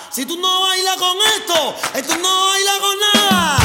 Si tú no bailas con esto no baila con nada.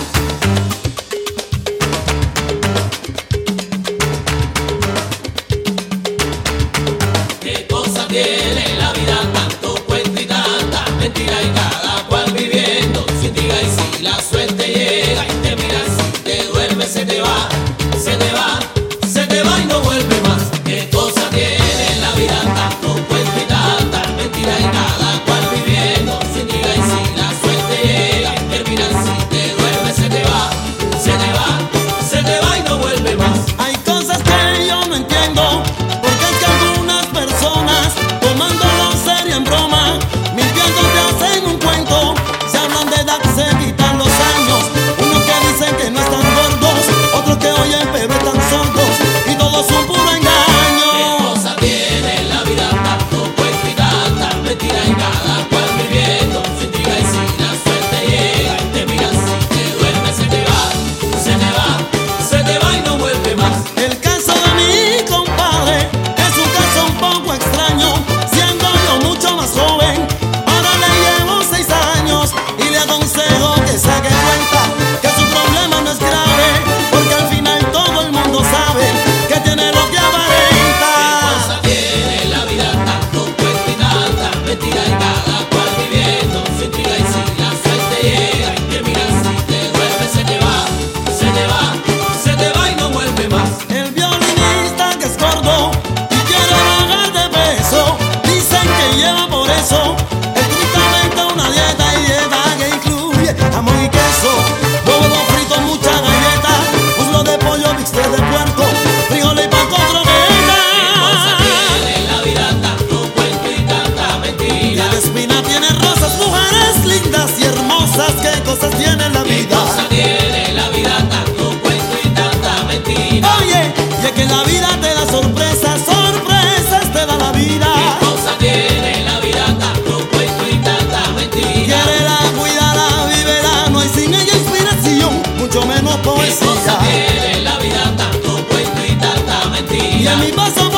¿Qué cosa tiene la vida? Tanto cuento y tanta mentira y cada cual viviendo sin diga y si la suerte llega y te mira si te duermes se te va, se te va, se te va y no vuelve más. ¿Qué cosa tiene la vida? Tanto cuento y tanta mentira y cada cual viviendo sin diga y si la suerte llega y te mira si te duermes se te va, se te va, se te va y no vuelve más. Hay cosas que yo no entiendo, porque es que algunas personas, tomándolo serio en broma, mintiendo te hacen un cuento. Se hablan de edad, se quitan los años. Unos que dicen que no están gordos, otros que oyen pero están sordos, y todos son puro engaño. ¿Qué cosa tiene la vida? Tanto cuento y tanta mentira y cada cual viviendo sin diga y si la suerte llega y te mira si te duermes se te va, se te va, se te va y no vuelve más. El caso de mi compadre es un caso un poco extraño, siendo yo mucho más joven. Ahora le llevo 6 años y le aconsejo que saque cuenta que su problema no es grave, porque al final todo el mundo sabe que tiene lo que ¿Qué aparenta. cosa tiene la vida? Tanto cuento y tanta mentira y cada cual viviendo sin diga y si la suerte llega y te mira si te duermes se te va, se te va, se te va y no vuelve más. El violinista que es gordo y quiere bajar de peso, dicen que lleva por eso estrictamente una dieta, y dieta que incluye jamón y queso, huevos fritos, mucha galleta, muslo de pollo, bistec de puerco, frijoles y pan con croqueta. ¿Qué cosa tiene la vida? Tanto cuento y tanta mentira. Y de espina tiene rosas, mujeres lindas y hermosas. ¿Qué cosas tiene la ¿Qué vida? cosa tiene la vida? Tanto cuento y tanta mentira. Oye, y es que la vida te da sorpresas, sorpresas te da la vida. ¿Qué cosa tiene la vida? Tanto cuento y tanta mentira. Quiérela, cuídala, vívela, no hay sin ella inspiración, mucho menos ¿Qué cosa poesía. tiene la vida? Tanto cuento y tanta Y mentira. en mi paso